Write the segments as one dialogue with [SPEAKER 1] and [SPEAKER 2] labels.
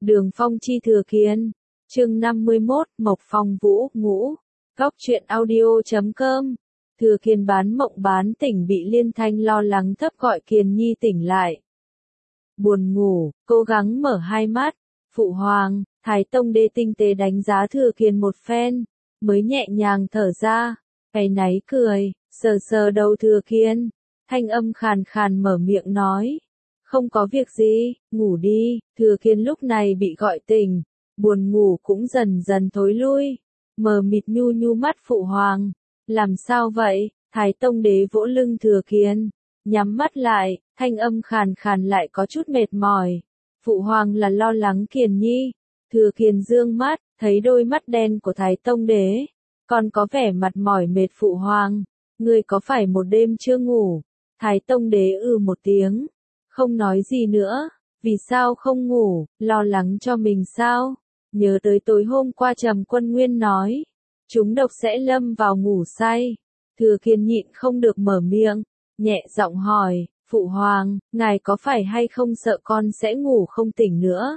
[SPEAKER 1] Đường Phong chi Thừa Kiên, chương 51, Mộc Phong Vũ, ngũ. Góc truyện audio.com. Thừa Kiên bán mộng bán tỉnh bị Liên Thanh lo lắng thấp gọi Kiền Nhi tỉnh lại. Buồn ngủ, cố gắng mở hai mắt. Phụ hoàng, Thái Tông Đế tinh tế đánh giá Thừa Kiên một phen, mới nhẹ nhàng thở ra, áy náy cười, sờ sờ đầu Thừa Kiên, thanh âm khàn khàn mở miệng nói. Không có việc gì, ngủ đi. Thừa Kiên lúc này bị gọi tỉnh, buồn ngủ cũng dần dần thối lui, mờ mịt nhu nhu mắt phụ hoàng. Làm sao vậy? Thái Tông Đế vỗ lưng Thừa Kiên, nhắm mắt lại, thanh âm khàn khàn lại có chút mệt mỏi. Phụ hoàng là lo lắng Kiền Nhi. Thừa Kiên dương mắt, thấy đôi mắt đen của Thái Tông Đế, còn có vẻ mặt mỏi mệt. Phụ hoàng, ngươi có phải một đêm chưa ngủ? Thái Tông Đế một tiếng, không nói gì nữa. Vì sao không ngủ, lo lắng cho mình sao? Nhớ tới tối hôm qua Trầm Quân Nguyên nói, chúng độc sẽ lâm vào ngủ say. Thừa Kiên nhịn không được mở miệng, nhẹ giọng hỏi, phụ hoàng, ngài có phải hay không sợ con sẽ ngủ không tỉnh nữa?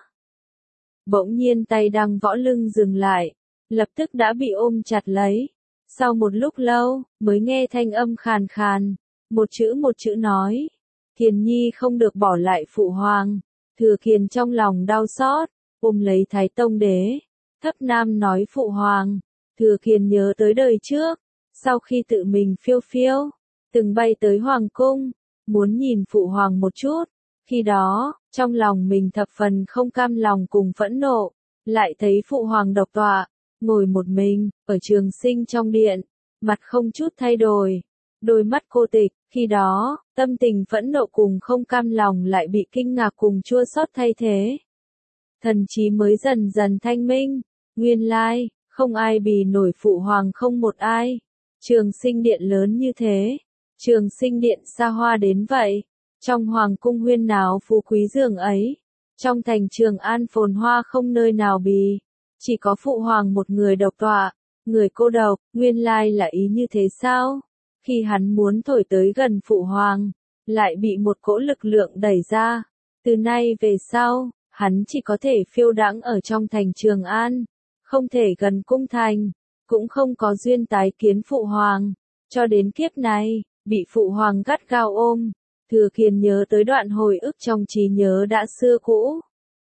[SPEAKER 1] Bỗng nhiên tay đang võ lưng dừng lại, lập tức đã bị ôm chặt lấy. Sau một lúc lâu, mới nghe thanh âm khàn khàn, một chữ nói, Kiền Nhi không được bỏ lại phụ hoàng. Thừa Kiên trong lòng đau xót, ôm lấy Thái Tông Đế, thấp nam nói phụ hoàng. Thừa Kiên nhớ tới đời trước, sau khi tự mình phiêu phiêu, từng bay tới hoàng cung, muốn nhìn phụ hoàng một chút. Khi đó, trong lòng mình thập phần không cam lòng cùng phẫn nộ, lại thấy phụ hoàng độc tọa, ngồi một mình, ở Trường Sinh trong điện, mặt không chút thay đổi, đôi mắt cô tịch. Khi đó, tâm tình phẫn nộ cùng không cam lòng lại bị kinh ngạc cùng chua xót thay thế. Thần trí mới dần dần thanh minh, nguyên lai, không ai bì nổi phụ hoàng không một ai. Trường Sinh điện lớn như thế, Trường Sinh điện xa hoa đến vậy, trong hoàng cung huyên náo phú quý dường ấy, trong thành Trường An phồn hoa không nơi nào bì, chỉ có phụ hoàng một người độc tọa, người cô độc. Nguyên lai là ý như thế sao? Khi hắn muốn thổi tới gần phụ hoàng, lại bị một cỗ lực lượng đẩy ra. Từ nay về sau, hắn chỉ có thể phiêu đãng ở trong thành Trường An, không thể gần cung thành, cũng không có duyên tái kiến phụ hoàng. Cho đến kiếp này, bị phụ hoàng gắt gao ôm, Thừa Kiên nhớ tới đoạn hồi ức trong trí nhớ đã xưa cũ.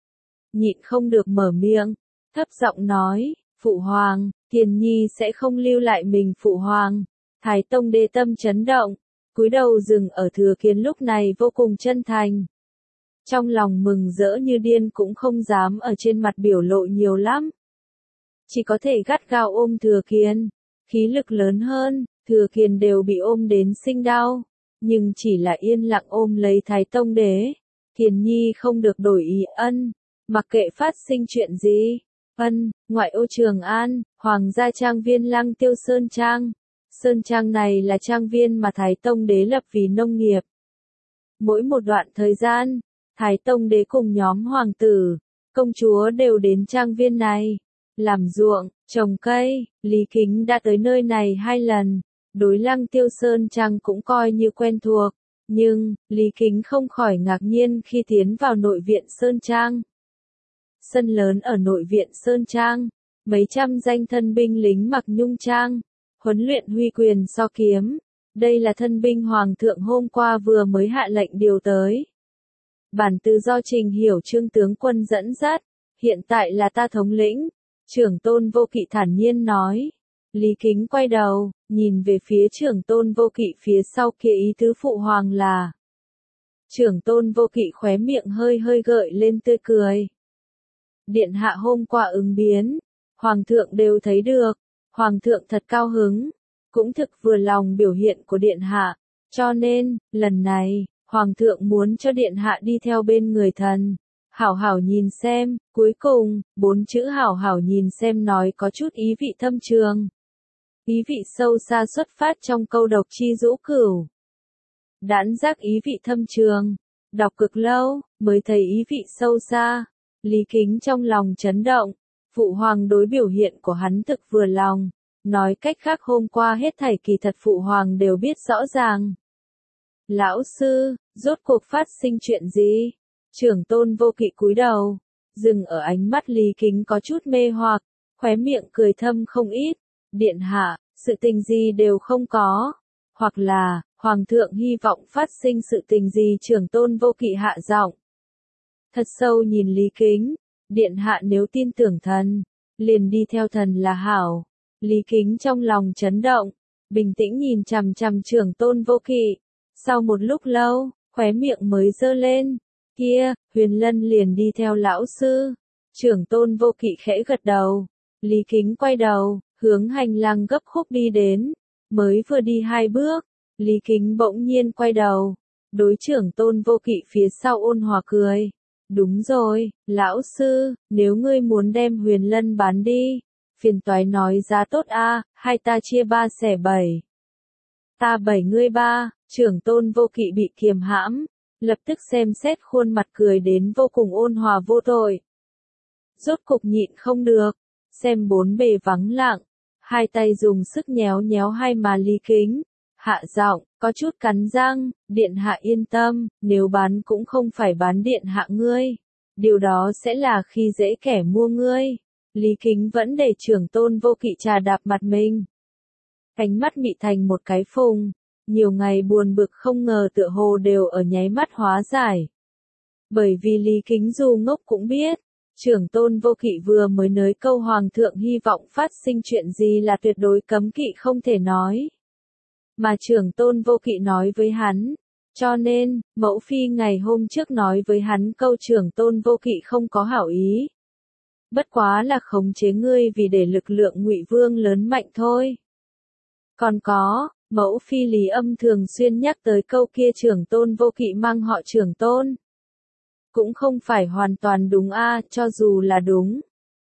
[SPEAKER 1] Nhịn không được mở miệng, thấp giọng nói, phụ hoàng, Kiền Nhi sẽ không lưu lại mình. Phụ hoàng. Thái Tông Đế tâm chấn động, cúi đầu dừng ở Thừa Kiên lúc này vô cùng chân thành. Trong lòng mừng rỡ như điên cũng không dám ở trên mặt biểu lộ nhiều lắm. Chỉ có thể gắt gao ôm Thừa Kiên, khí lực lớn hơn, Thừa Kiên đều bị ôm đến sinh đau, nhưng chỉ là yên lặng ôm lấy Thái Tông Đế. Kiền Nhi không được đổi ý. Mặc kệ phát sinh chuyện gì. Ngoại ô Trường An, Hoàng gia trang viên Lăng Tiêu Sơn Trang. Sơn Trang này là trang viên mà Thái Tông Đế lập vì nông nghiệp. Mỗi một đoạn thời gian, Thái Tông Đế cùng nhóm hoàng tử, công chúa đều đến trang viên này, làm ruộng, trồng cây. Lý Kính đã tới nơi này 2 lần, đối Lăng Tiêu Sơn Trang cũng coi như quen thuộc, nhưng, Lý Kính không khỏi ngạc nhiên khi tiến vào nội viện Sơn Trang. Sân lớn ở nội viện Sơn Trang, mấy trăm danh thân binh lính mặc nhung trang, huấn luyện huy quyền so kiếm. Đây là thân binh hoàng thượng hôm qua vừa mới hạ lệnh điều tới. Bản từ do Trình Hiểu Trương tướng quân dẫn dắt, hiện tại là ta thống lĩnh. Trưởng Tôn Vô Kỵ thản nhiên nói. Lý Kính quay đầu, nhìn về phía Trưởng Tôn Vô Kỵ phía sau kia, ý tứ phụ hoàng là. Trưởng Tôn Vô Kỵ khóe miệng hơi hơi gợi lên tươi cười. Điện hạ hôm qua ứng biến, hoàng thượng đều thấy được. Hoàng thượng thật cao hứng, cũng thực vừa lòng biểu hiện của điện hạ, cho nên, lần này, hoàng thượng muốn cho điện hạ đi theo bên người thần, hảo hảo nhìn xem. Cuối cùng, 4 chữ hảo hảo nhìn xem nói có chút ý vị thâm trường. Ý vị sâu xa xuất phát trong câu độc chi dũ cửu. Đãn giác ý vị thâm trường, đọc cực lâu, mới thấy ý vị sâu xa. Lý Kính trong lòng chấn động. Phụ hoàng đối biểu hiện của hắn thực vừa lòng, nói cách khác hôm qua hết thảy kỳ thật phụ hoàng đều biết rõ ràng. Lão sư, rốt cuộc phát sinh chuyện gì? Trưởng Tôn Vô Kỵ cúi đầu, dừng ở ánh mắt Lý Kính có chút mê hoặc, khóe miệng cười thâm không ít. Điện hạ, sự tình gì đều không có. Hoặc là, Hoàng thượng hy vọng phát sinh sự tình gì trưởng tôn vô kỵ hạ giọng. Thật sâu nhìn Lý Kính, điện hạ nếu tin tưởng thần, liền đi theo thần là hảo. Lý Kính trong lòng chấn động, bình tĩnh nhìn chằm chằm trưởng tôn vô kỵ. Sau một lúc lâu, khóe miệng mới giơ lên. Kia, Huyền Lân liền đi theo lão sư. Trưởng tôn vô kỵ khẽ gật đầu. Lý Kính quay đầu, hướng hành lang gấp khúc đi đến. Mới vừa đi 2 bước, Lý Kính bỗng nhiên quay đầu. Đối trưởng tôn vô kỵ phía sau ôn hòa cười. Đúng rồi, lão sư, nếu ngươi muốn đem Huyền Lân bán đi, phiền toái nói giá tốt a, hai ta chia 3/7. Ta 7 ngươi 3, trưởng tôn vô kỵ bị kiềm hãm, lập tức xem xét khuôn mặt cười đến vô cùng ôn hòa vô tội. Rốt cục nhịn không được, xem bốn bề vắng lặng, hai tay dùng sức nhéo nhéo hai má Lý Kính, hạ giọng, có chút cắn răng, điện hạ yên tâm, nếu bán cũng không phải bán điện hạ ngươi, điều đó sẽ là khi dễ kẻ mua ngươi. Lý Kính vẫn để trưởng tôn vô kỵ trà đạp mặt mình. Cánh mắt mị thành một cái phùng, nhiều ngày buồn bực không ngờ tựa hồ đều ở nháy mắt hóa giải. Bởi vì Lý Kính dù ngốc cũng biết, trưởng tôn vô kỵ vừa mới nới câu hoàng thượng hy vọng phát sinh chuyện gì là tuyệt đối cấm kỵ không thể nói. Mà trưởng tôn vô kỵ nói với hắn, cho nên, mẫu phi ngày hôm trước nói với hắn câu trưởng tôn vô kỵ không có hảo ý. Bất quá là khống chế ngươi vì để lực lượng Ngụy Vương lớn mạnh thôi. Còn có, mẫu phi Lý Âm thường xuyên nhắc tới câu kia trưởng tôn vô kỵ mang họ trưởng tôn. Cũng không phải hoàn toàn đúng a, cho dù là đúng.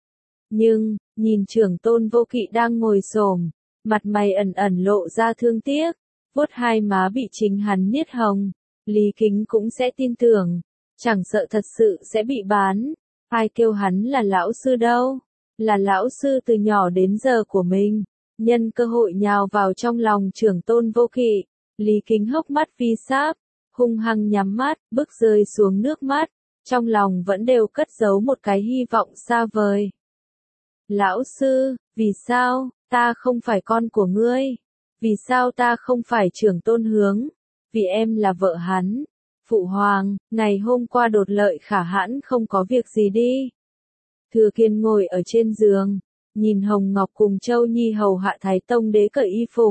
[SPEAKER 1] Nhưng, nhìn trưởng tôn vô kỵ đang ngồi xổm, mặt mày ẩn ẩn lộ ra thương tiếc, vuốt hai má bị chính hắn niết hồng, Lý Kính cũng sẽ tin tưởng, chẳng sợ thật sự sẽ bị bán. Ai kêu hắn là lão sư đâu, là lão sư từ nhỏ đến giờ của mình, nhân cơ hội nhào vào trong lòng trưởng tôn vô kỵ. Lý Kính hốc mắt vi sáp, hung hăng nhắm mắt, bước rơi xuống nước mắt, trong lòng vẫn đều cất giấu một cái hy vọng xa vời. Lão sư, vì sao, ta không phải con của ngươi? Vì sao ta không phải trưởng tôn hướng? Vì em là vợ hắn. Phụ hoàng, ngày hôm qua đột lợi khả hãn không có việc gì đi. Thừa Kiên ngồi ở trên giường, nhìn Hồng Ngọc cùng Châu Nhi hầu hạ Thái Tông đế cởi y phục.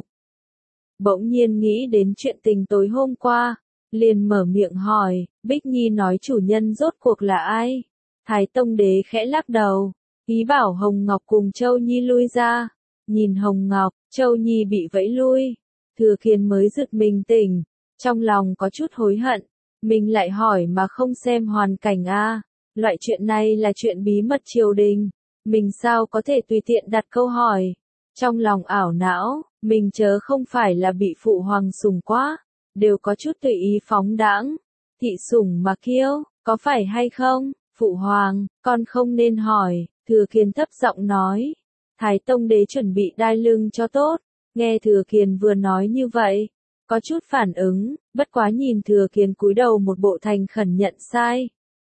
[SPEAKER 1] Bỗng nhiên nghĩ đến chuyện tình tối hôm qua, liền mở miệng hỏi, Bích Nhi nói chủ nhân rốt cuộc là ai? Thái Tông đế khẽ lắc đầu, ý bảo Hồng Ngọc cùng Châu Nhi lui ra. Nhìn Hồng Ngọc, Châu Nhi bị vẫy lui, Thừa Kiên mới giật mình tỉnh, trong lòng có chút hối hận. Mình lại hỏi mà không xem hoàn cảnh a, loại chuyện này là chuyện bí mật triều đình, mình sao có thể tùy tiện đặt câu hỏi. Trong lòng ảo não, mình chớ không phải là bị phụ hoàng sủng quá, đều có chút tùy ý phóng đãng, thị sủng mà kiêu, có phải hay không? Phụ hoàng, con không nên hỏi. Thừa Kiên thấp giọng nói. Thái Tông đế chuẩn bị đai lưng cho tốt, nghe Thừa Kiên vừa nói như vậy, có chút phản ứng, bất quá nhìn Thừa Kiên cúi đầu một bộ thành khẩn nhận sai.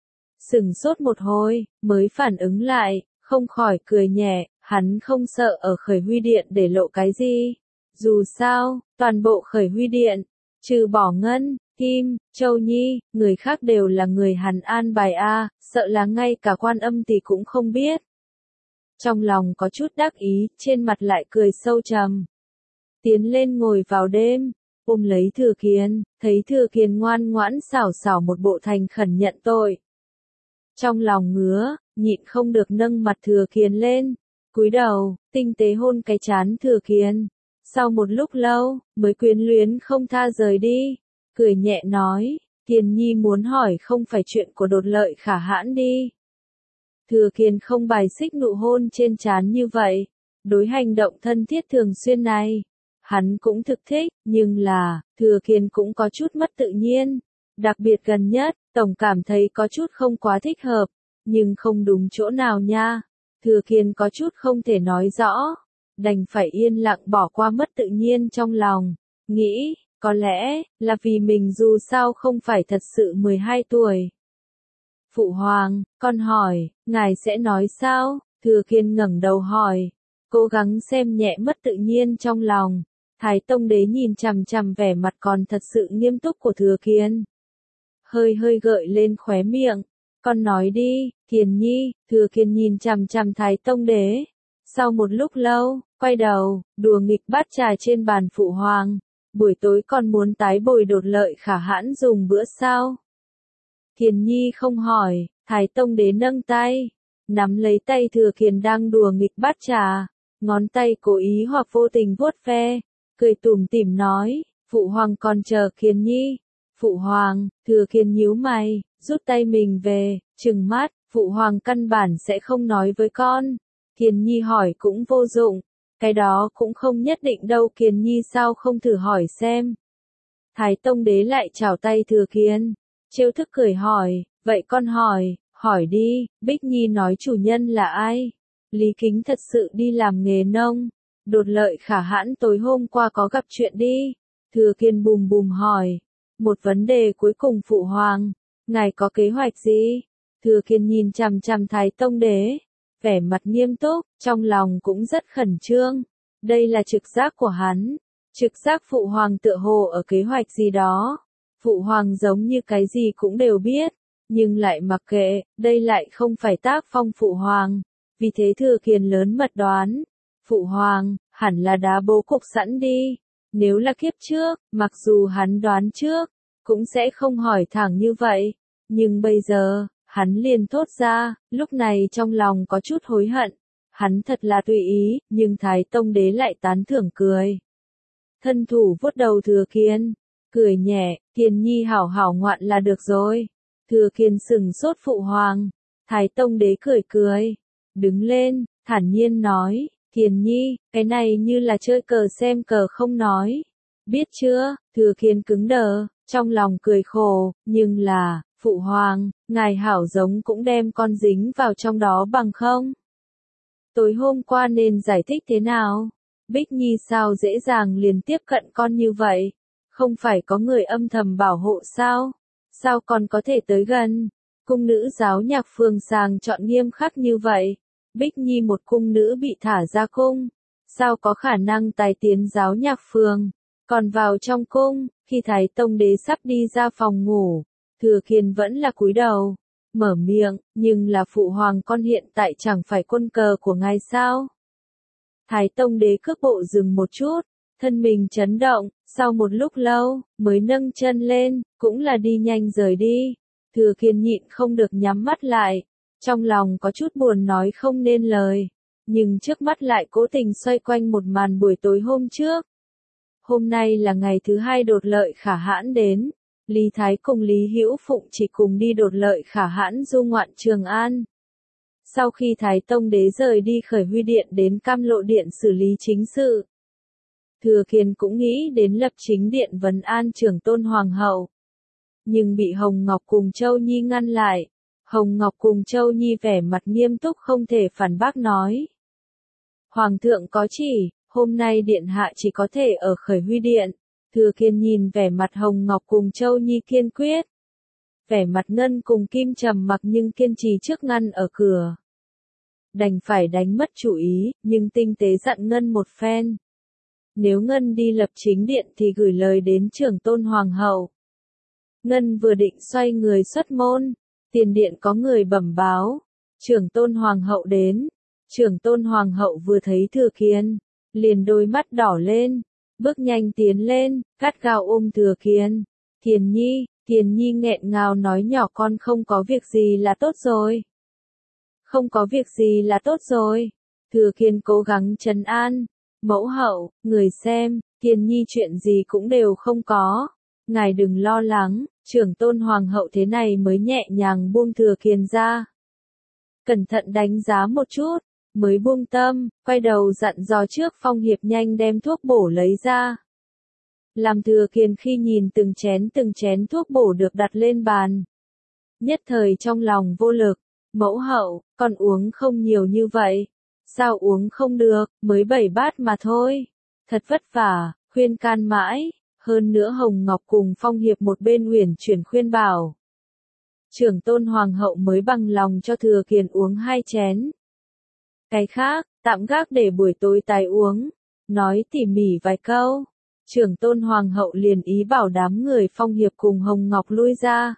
[SPEAKER 1] Sửng sốt một hồi, mới phản ứng lại, không khỏi cười nhẹ, hắn không sợ ở Khởi Huy Điện để lộ cái gì. Dù sao, toàn bộ Khởi Huy Điện, trừ bỏ Ngân, Kim, Châu Nhi, người khác đều là người hắn an bài a, sợ là ngay cả Quan Âm tỷ cũng không biết. Trong lòng có chút đắc ý, trên mặt lại cười sâu trầm. Tiến lên ngồi vào đêm, ôm lấy Thừa Kiên, thấy Thừa Kiên ngoan ngoãn xảo xảo một bộ thành khẩn nhận tội. Trong lòng ngứa, nhịn không được nâng mặt Thừa Kiên lên, cúi đầu, tinh tế hôn cái trán Thừa Kiên. Sau một lúc lâu, mới quyến luyến không tha rời đi, cười nhẹ nói, Kiên Nhi muốn hỏi không phải chuyện của đột lợi khả hãn đi. Thừa Kiên không bài xích nụ hôn trên trán như vậy, đối hành động thân thiết thường xuyên này. Hắn cũng thực thích, nhưng là, Thừa Kiên cũng có chút mất tự nhiên. Đặc biệt gần nhất, tổng cảm thấy có chút không quá thích hợp, nhưng không đúng chỗ nào nha. Thừa Kiên có chút không thể nói rõ, đành phải yên lặng bỏ qua mất tự nhiên trong lòng, nghĩ, có lẽ, là vì mình dù sao không phải thật sự 12 tuổi. Phụ hoàng, con hỏi, ngài sẽ nói sao? Thừa Kiên ngẩng đầu hỏi, cố gắng xem nhẹ mất tự nhiên trong lòng. Thái Tông Đế nhìn chằm chằm vẻ mặt còn thật sự nghiêm túc của Thừa Kiên. Hơi hơi gợi lên khóe miệng, con nói đi, Kiền Nhi. Thừa Kiên nhìn chằm chằm Thái Tông Đế. Sau một lúc lâu, quay đầu, đùa nghịch bát trà trên bàn phụ hoàng. Buổi tối con muốn tái bồi đột lợi khả hãn dùng bữa sao? Kiền Nhi không hỏi, Thái Tông Đế nâng tay, nắm lấy tay Thừa Kiên đang đùa nghịch bát trà, ngón tay cố ý hoặc vô tình vuốt ve, cười tủm tỉm nói, phụ hoàng còn chờ Kiền Nhi. Phụ hoàng. Thừa Kiên nhíu mày, rút tay mình về, trừng mắt, phụ hoàng căn bản sẽ không nói với con. Kiền Nhi hỏi cũng vô dụng, cái đó cũng không nhất định đâu. Kiền Nhi sao không thử hỏi xem? Thái Tông Đế lại chào tay Thừa Kiên, trêu thức cười hỏi, vậy con hỏi đi. Bích Nhi nói chủ nhân là ai? Lý Kính thật sự đi làm nghề nông. Đột lợi khả hãn tối hôm qua có gặp chuyện đi. Thừa Kiên bùm bùm hỏi, một vấn đề cuối cùng phụ hoàng, ngài có kế hoạch gì? Thừa Kiên nhìn chằm chằm Thái Tông Đế, vẻ mặt nghiêm túc, trong lòng cũng rất khẩn trương. Đây là trực giác của hắn. Trực giác phụ hoàng tựa hồ ở kế hoạch gì đó. Phụ hoàng giống như cái gì cũng đều biết, nhưng lại mặc kệ, đây lại không phải tác phong phụ hoàng. Vì thế Thừa Kiên lớn mật đoán, phụ hoàng, hẳn là đã bố cục sẵn đi. Nếu là kiếp trước, mặc dù hắn đoán trước, cũng sẽ không hỏi thẳng như vậy. Nhưng bây giờ, hắn liền thốt ra, lúc này trong lòng có chút hối hận. Hắn thật là tùy ý, nhưng Thái Tông Đế lại tán thưởng cười. Thân thủ vuốt đầu Thừa Kiên, cười nhẹ, Kiên Nhi hảo hảo ngoạn là được rồi. Thừa Kiên sừng sốt phụ hoàng. Thái Tông Đế cười cười, đứng lên, thản nhiên nói, Kiền Nhi, cái này như là chơi cờ xem cờ không nói. Biết chưa? Thừa Kiên cứng đờ, trong lòng cười khổ, nhưng là, phụ hoàng, ngài hảo giống cũng đem con dính vào trong đó bằng không? Tối hôm qua nên giải thích thế nào? Bích Nhi sao dễ dàng liền tiếp cận con như vậy? Không phải có người âm thầm bảo hộ sao? Sao con có thể tới gần? Cung nữ giáo nhạc phường sàng chọn nghiêm khắc như vậy. Bích Nhi một cung nữ bị thả ra cung, sao có khả năng tái tiến giáo nhạc phường? Còn vào trong cung, khi Thái Tông Đế sắp đi ra phòng ngủ, Thừa Kiên vẫn là cúi đầu, mở miệng, nhưng là phụ hoàng con hiện tại chẳng phải quân cờ của ngài sao? Thái Tông Đế cước bộ dừng một chút, thân mình chấn động, sau một lúc lâu, mới nâng chân lên, cũng là đi nhanh rời đi. Thừa Kiên nhịn không được nhắm mắt lại, trong lòng có chút buồn nói không nên lời, nhưng trước mắt lại cố tình xoay quanh một màn buổi tối hôm trước. Hôm nay là ngày thứ hai đột lợi khả hãn đến, Lý Thái cùng Lý Hữu Phụng chỉ cùng đi đột lợi khả hãn du ngoạn Trường An. Sau khi Thái Tông Đế rời đi Khởi Huy Điện đến Cam Lộ Điện xử lý chính sự, Thừa Kiên cũng nghĩ đến Lập Chính Điện vấn an Trưởng Tôn Hoàng hậu. Nhưng bị Hồng Ngọc cùng Châu Nhi ngăn lại. Hồng Ngọc cùng Châu Nhi vẻ mặt nghiêm túc không thể phản bác nói. Hoàng thượng có chỉ, hôm nay Điện Hạ chỉ có thể ở Khởi Huy Điện. Thừa Kiên nhìn vẻ mặt Hồng Ngọc cùng Châu Nhi kiên quyết. Vẻ mặt Ngân cùng Kim trầm mặc nhưng kiên trì trước ngăn ở cửa. Đành phải đánh mất chủ ý, nhưng tinh tế dặn Ngân một phen. Nếu Ngân đi Lập Chính Điện thì gửi lời đến Trưởng Tôn Hoàng hậu. Ngân vừa định xoay người xuất môn, tiền điện có người bẩm báo, Trưởng Tôn Hoàng hậu đến. Trưởng Tôn Hoàng hậu vừa thấy Thừa Kiên, liền đôi mắt đỏ lên, bước nhanh tiến lên, gắt gao ôm Thừa Kiên. Kiền Nhi nghẹn ngào nói nhỏ con không có việc gì là tốt rồi. Không có việc gì là tốt rồi. Thừa Kiên cố gắng trấn an, mẫu hậu, người xem, Kiền Nhi chuyện gì cũng đều không có. Ngài đừng lo lắng, Trưởng Tôn Hoàng hậu thế này mới nhẹ nhàng buông Thừa Kiên ra. Cẩn thận đánh giá một chút, mới buông tâm, quay đầu dặn dò trước Phong Hiệp nhanh đem thuốc bổ lấy ra. Làm Thừa Kiên khi nhìn từng chén thuốc bổ được đặt lên bàn. Nhất thời trong lòng vô lực, mẫu hậu, con uống không nhiều như vậy. Sao uống không được, mới 7 bát mà thôi. Thật vất vả, khuyên can mãi. Hơn nữa Hồng Ngọc cùng Phong Hiệp một bên uyển chuyển khuyên bảo. Trưởng tôn hoàng hậu mới bằng lòng cho Thừa Kiền uống 2 chén. Cái khác, tạm gác để buổi tối tái uống. Nói tỉ mỉ vài câu, trưởng tôn hoàng hậu liền ý bảo đám người Phong Hiệp cùng Hồng Ngọc lui ra.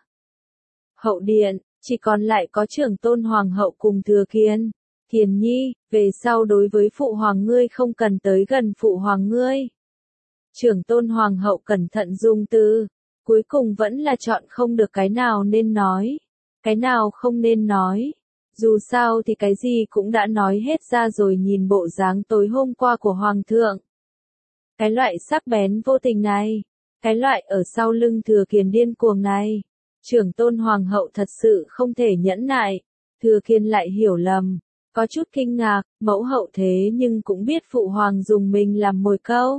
[SPEAKER 1] Hậu điện, chỉ còn lại có trưởng tôn hoàng hậu cùng Thừa Kiền. Kiền nhi, về sau đối với phụ hoàng ngươi không cần tới gần phụ hoàng ngươi. Trưởng tôn hoàng hậu cẩn thận dùng từ, cuối cùng vẫn là chọn không được cái nào nên nói, cái nào không nên nói. Dù sao thì cái gì cũng đã nói hết ra rồi, nhìn bộ dáng tối hôm qua của hoàng thượng. Cái loại sắc bén vô tình này, cái loại ở sau lưng Thừa Kiền điên cuồng này, trưởng tôn hoàng hậu thật sự không thể nhẫn nại. Thừa Kiền lại hiểu lầm, có chút kinh ngạc, mẫu hậu thế nhưng cũng biết phụ hoàng dùng mình làm mồi câu.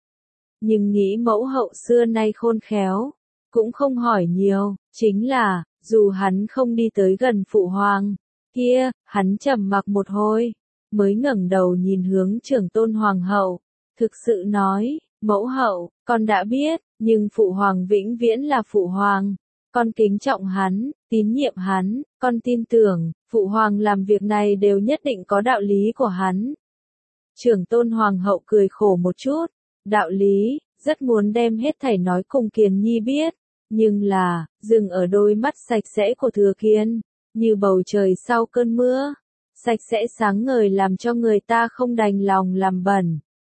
[SPEAKER 1] Nhưng nghĩ mẫu hậu xưa nay khôn khéo, cũng không hỏi nhiều, chính là, dù hắn không đi tới gần phụ hoàng, kia, hắn trầm mặc một hồi, mới ngẩng đầu nhìn hướng trưởng tôn hoàng hậu, thực sự nói, mẫu hậu, con đã biết, nhưng phụ hoàng vĩnh viễn là phụ hoàng, con kính trọng hắn, tín nhiệm hắn, con tin tưởng, phụ hoàng làm việc này đều nhất định có đạo lý của hắn. Trưởng tôn hoàng hậu cười khổ một chút, đạo lý, rất muốn đem hết thảy nói cùng Kiền nhi biết, nhưng là, dừng ở đôi mắt sạch sẽ của Thừa Kiền, như bầu trời sau cơn mưa, sạch sẽ sáng ngời làm cho người ta không đành lòng làm bẩn.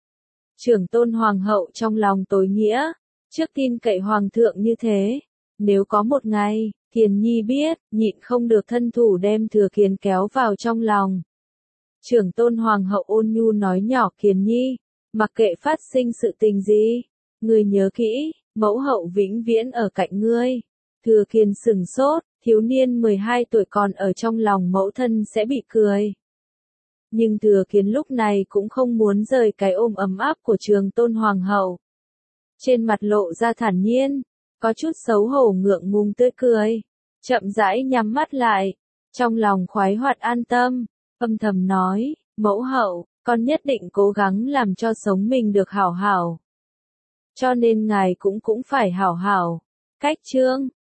[SPEAKER 1] Trưởng tôn hoàng hậu trong lòng tối nghĩa, trước tin cậy hoàng thượng như thế, nếu có một ngày, Kiền nhi biết, nhịn không được thân thủ đem Thừa Kiền kéo vào trong lòng. Trưởng tôn hoàng hậu ôn nhu nói nhỏ Kiền nhi, mặc kệ phát sinh sự tình gì, ngươi nhớ kỹ, mẫu hậu vĩnh viễn ở cạnh ngươi. Thừa Kiền sửng sốt, thiếu niên 12 tuổi còn ở trong lòng mẫu thân sẽ bị cười. Nhưng Thừa Kiền lúc này cũng không muốn rời cái ôm ấm áp của trưởng tôn hoàng hậu. Trên mặt lộ ra thản nhiên, có chút xấu hổ ngượng ngùng tươi cười, chậm rãi nhắm mắt lại, trong lòng khoái hoạt an tâm, âm thầm nói, mẫu hậu, con nhất định cố gắng làm cho sống mình được hảo hảo. Cho nên ngài cũng phải hảo hảo. Cách chương